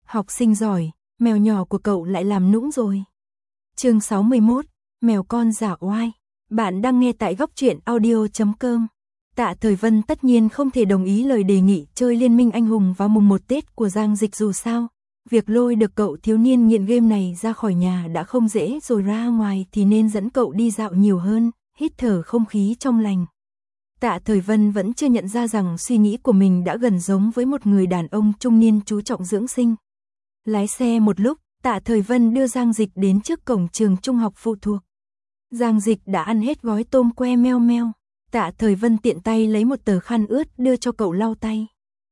Học sinh giỏi, mèo nhỏ của cậu lại làm nũng rồi. Chương 61, mèo con giả oai. Bạn đang nghe tại góc truyện audio.com. Tạ Thời Vân tất nhiên không thể đồng ý lời đề nghị chơi Liên minh anh hùng vào mùng 1 Tết của Giang Dịch, dù sao việc lôi được cậu thiếu niên nghiện game này ra khỏi nhà đã không dễ rồi, ra ngoài thì nên dẫn cậu đi dạo nhiều hơn, hít thở không khí trong lành. Tạ Thời Vân vẫn chưa nhận ra rằng suy nghĩ của mình đã gần giống với một người đàn ông trung niên chú trọng dưỡng sinh. Lái xe một lúc, Tạ Thời Vân đưa Giang Dịch đến trước cổng trường trung học phụ thuộc. Giang Dịch đã ăn hết gói tôm que meo meo. Tạ Thời Vân tiện tay lấy một tờ khăn ướt đưa cho cậu lau tay.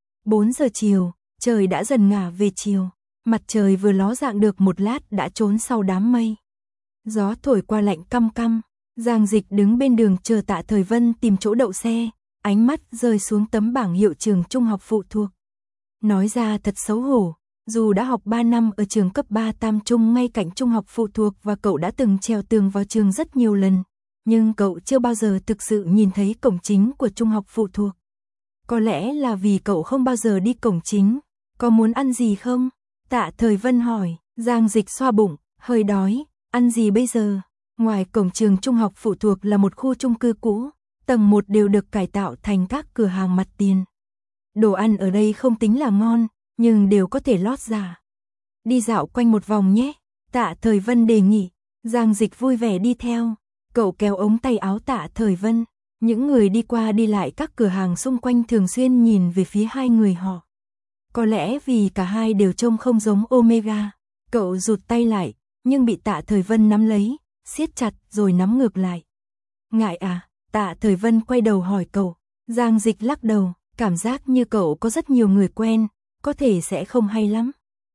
4 giờ chiều, trời đã dần ngả về chiều. Mặt trời vừa ló dạng được một lát đã trốn sau đám mây. Gió thổi qua lạnh căm căm. Giang Dịch đứng bên đường chờ Tạ Thời Vân tìm chỗ đậu xe, ánh mắt rơi xuống tấm bảng hiệu trường trung học phụ thuộc. Nói ra thật xấu hổ, dù đã học 3 năm ở trường cấp 3 Tam Trung ngay cạnh trung học phụ thuộc và cậu đã từng trèo tường vào trường rất nhiều lần, nhưng cậu chưa bao giờ thực sự nhìn thấy cổng chính của trung học phụ thuộc. Có lẽ là vì cậu không bao giờ đi cổng chính. Có muốn ăn gì không? Tạ Thời Vân hỏi. Giang Dịch xoa bụng, hơi đói. Ăn gì bây giờ? Ngoài cổng trường trung học phụ thuộc là một khu chung cư cũ, tầng 1 đều được cải tạo thành các cửa hàng mặt tiền. Đồ ăn ở đây không tính là ngon, nhưng đều có thể lót giả. Đi dạo quanh một vòng nhé, Tạ Thời Vân đề nghị. Giang Dịch vui vẻ đi theo. Cậu kéo ống tay áo Tạ Thời Vân. Những người đi qua đi lại các cửa hàng xung quanh thường xuyên nhìn về phía hai người họ. Có lẽ vì cả hai đều trông không giống Omega. Cậu rụt tay lại, nhưng bị Tạ Thời Vân nắm lấy, siết chặt rồi nắm ngược lại. Ngại à? Tạ Thời Vân quay đầu hỏi cậu. Giang Dịch lắc đầu, cảm giác như cậu có rất nhiều người quen, có thể sẽ không hay lắm.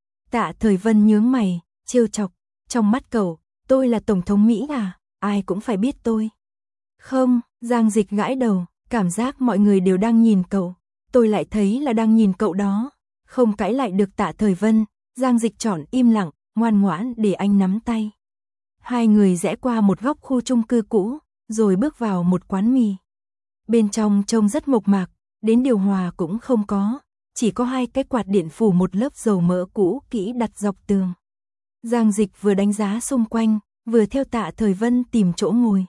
Tạ Thời Vân nhướng mày, trêu chọc. Trong mắt cậu, tôi là Tổng thống Mỹ à? Ai cũng phải biết tôi. Không, Giang Dịch gãi đầu, cảm giác mọi người đều đang nhìn cậu. Tôi lại thấy là đang nhìn cậu đó. Không cãi lại được Tạ Thời Vân, Giang Dịch chọn im lặng, ngoan ngoãn để anh nắm tay. Hai người rẽ qua một góc khu chung cư cũ, rồi bước vào một quán mì. Bên trong trông rất mộc mạc, đến điều hòa cũng không có, chỉ có hai cái quạt điện phủ một lớp dầu mỡ cũ kỹ đặt dọc tường. Giang Dịch vừa đánh giá xung quanh, vừa theo Tạ Thời Vân tìm chỗ ngồi.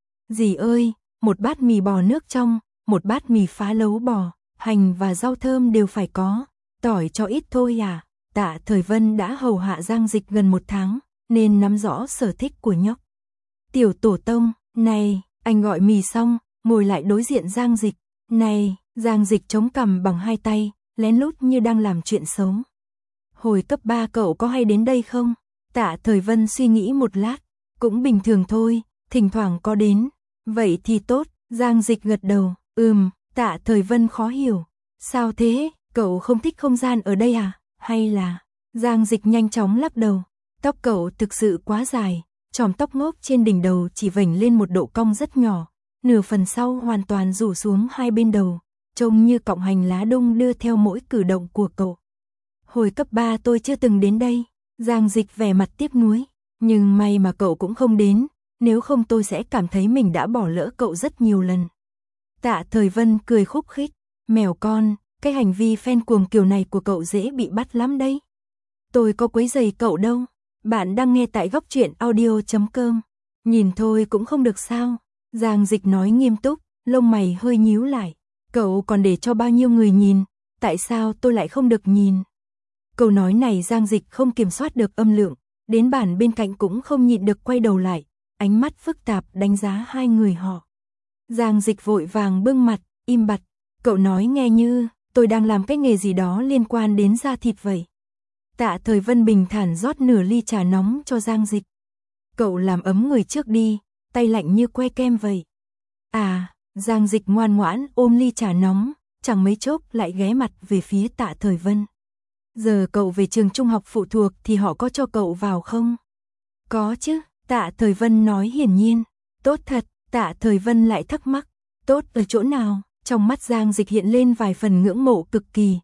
Dì ơi, một bát mì bò nước trong, một bát mì phá lấu bò, hành và rau thơm đều phải có, tỏi cho ít thôi à. Tạ Thời Vân đã hầu hạ Giang Dịch gần 1 tháng, nên nắm rõ sở thích của nhóc. Tiểu tổ tông, này, anh gọi mì xong, ngồi lại đối diện Giang Dịch. Này, Giang Dịch chống cằm bằng hai tay, lén lút như đang làm chuyện xấu. Hồi cấp 3 cậu có hay đến đây không? Tạ Thời Vân suy nghĩ một lát, cũng bình thường thôi, thỉnh thoảng có đến. Vậy thì tốt, Giang Dịch gật đầu. Tạ Thời Vân khó hiểu. Sao thế, cậu không thích không gian ở đây à? Hay là... Giang Dịch nhanh chóng lắc đầu. Tóc cậu thực sự quá dài, chòm tóc ngốp trên đỉnh đầu chỉ vểnh lên một độ cong rất nhỏ, nửa phần sau hoàn toàn rủ xuống hai bên đầu, trông như cọng hành lá đung đưa theo mỗi cử động của cậu. Hồi cấp 3 tôi chưa từng đến đây. Giang Dịch vẻ mặt tiếc nuối. Nhưng may mà cậu cũng không đến, nếu không tôi sẽ cảm thấy mình đã bỏ lỡ cậu rất nhiều lần. Tạ Thời Vân cười khúc khích. Mèo con, cái hành vi phen cuồng kiểu này của cậu dễ bị bắt lắm đấy. Tôi có quấy rầy cậu đâu. Bạn đang nghe tại góc truyện audio.com. Nhìn thôi cũng không được sao? Giang Dịch nói nghiêm túc, lông mày hơi nhíu lại. Cậu còn để cho bao nhiêu người nhìn, tại sao tôi lại không được nhìn? Câu nói này Giang Dịch không kiểm soát được âm lượng, đến bàn bên cạnh cũng không nhịn được quay đầu lại, ánh mắt phức tạp đánh giá hai người họ. Giang Dịch vội vàng bưng mặt, im bặt. Cậu nói nghe như tôi đang làm cái nghề gì đó liên quan đến da thịt vậy. Tạ Thời Vân bình thản rót nửa ly trà nóng cho Giang Dịch. Cậu làm ấm người trước đi, tay lạnh như que kem vậy. À, Giang Dịch ngoan ngoãn ôm ly trà nóng, chẳng mấy chốc lại ghé mặt về phía Tạ Thời Vân. Giờ cậu về trường trung học phụ thuộc thì họ có cho cậu vào không? Có chứ, Tạ Thời Vân nói hiển nhiên. Tốt thật, Tạ Thời Vân lại thắc mắc. Tốt ở chỗ nào? Trong mắt Giang Dịch hiện lên vài phần ngưỡng mộ cực kỳ.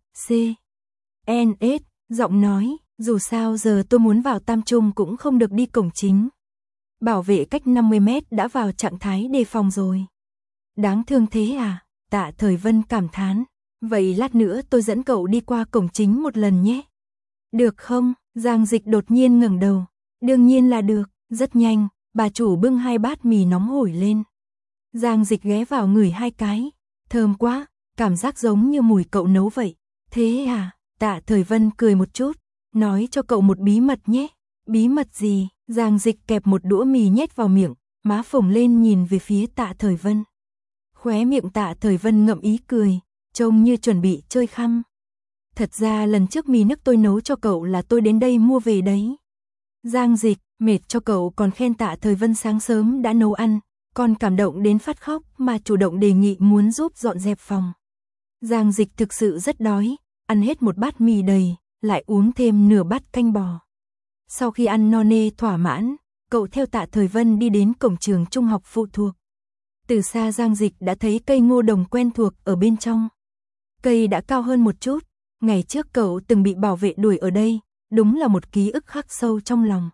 C.N.S. Giọng nói, dù sao giờ tôi muốn vào Tam Trung cũng không được đi cổng chính. Bảo vệ cách 50 mét đã vào trạng thái đề phòng rồi. Đáng thương thế à? Tạ Thời Vân cảm thán. Vậy lát nữa tôi dẫn cậu đi qua cổng chính một lần nhé. Được không? Giang Dịch đột nhiên ngẩng đầu. Đương nhiên là được, rất nhanh, bà chủ bưng 2 bát mì nóng hổi lên. Giang Dịch ghé vào ngửi 2 cái. Thơm quá, cảm giác giống như mùi cậu nấu vậy. Thế à? Tạ Thời Vân cười một chút, nói cho cậu một bí mật nhé. Bí mật gì? Giang Dịch kẹp một đũa mì nhét vào miệng, má phồng lên nhìn về phía Tạ Thời Vân. Khóe miệng Tạ Thời Vân ngậm ý cười, trông như chuẩn bị chơi khăm. Thật ra lần trước mì nước tôi nấu cho cậu là tôi đến đây mua về đấy. Giang Dịch, mệt cho cậu còn khen Tạ Thời Vân sáng sớm đã nấu ăn, còn cảm động đến phát khóc mà chủ động đề nghị muốn giúp dọn dẹp phòng. Giang Dịch thực sự rất đói, ăn hết một bát mì đầy, lại uống thêm nửa bát canh bò. Sau khi ăn no nê thỏa mãn, cậu theo Tạ Thời Vân đi đến cổng trường trung học phụ thuộc. Từ xa Giang Dịch đã thấy cây ngô đồng quen thuộc ở bên trong. Cây đã cao hơn một chút, ngày trước cậu từng bị bảo vệ đuổi ở đây, đúng là một ký ức khắc sâu trong lòng.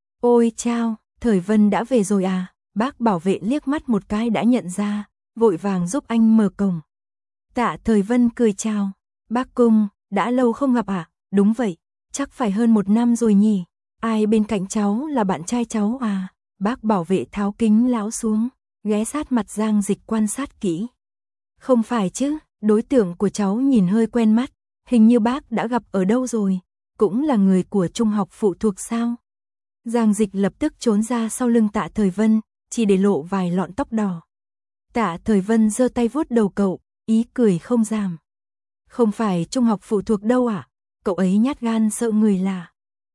Ôi chao, Thời Vân đã về rồi à? Bác bảo vệ liếc mắt một cái đã nhận ra, vội vàng giúp anh mở cổng. Tạ Thời Vân cười chào. Bác Cung, đã lâu không gặp à? Đúng vậy, chắc phải hơn 1 năm rồi nhỉ. Ai bên cạnh cháu là bạn trai cháu à? Bác bảo vệ tháo kính lão xuống, ghé sát mặt Giang Dịch quan sát kỹ. Không phải chứ, đối tượng của cháu nhìn hơi quen mắt, hình như bác đã gặp ở đâu rồi, cũng là người của trung học phụ thuộc sao? Giang Dịch lập tức trốn ra sau lưng Tạ Thời Vân, chỉ để lộ vài lọn tóc đỏ. Tạ Thời Vân giơ tay vuốt đầu cậu, ý cười không giảm. Không phải trung học phụ thuộc đâu à? Cậu ấy nhát gan sợ người là.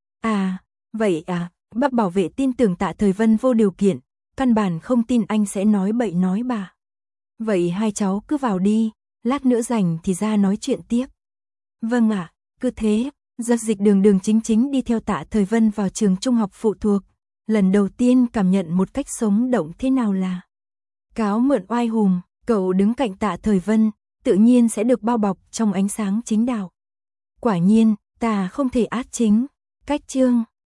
À, vậy à, bác bảo vệ tin tưởng Tạ Thời Vân vô điều kiện, căn bản không tin anh sẽ nói bậy nói bạ. Vậy hai cháu cứ vào đi, lát nữa rảnh thì ra nói chuyện tiếp. Vâng ạ, cứ thế. Giật Dịch đường đường chính chính đi theo Tạ Thời Vân vào trường trung học phụ thuộc. Lần đầu tiên cảm nhận một cách sống động thế nào là cáo mượn oai hùm, cậu đứng cạnh Tạ Thời Vân, tự nhiên sẽ được bao bọc trong ánh sáng chính đạo. Quả nhiên, ta không thể át chính. Cách chương